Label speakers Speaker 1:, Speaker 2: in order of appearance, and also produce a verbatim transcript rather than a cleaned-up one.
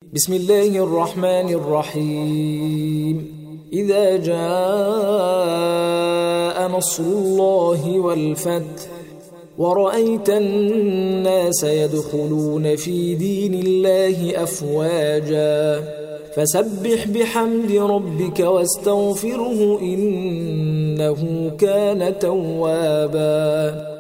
Speaker 1: بسم الله الرحمن الرحيم. إذا جاء نصر الله والفتح ورأيت الناس يدخلون في دين الله أفواجا فسبح بحمد ربك واستغفره إنه كان توابا.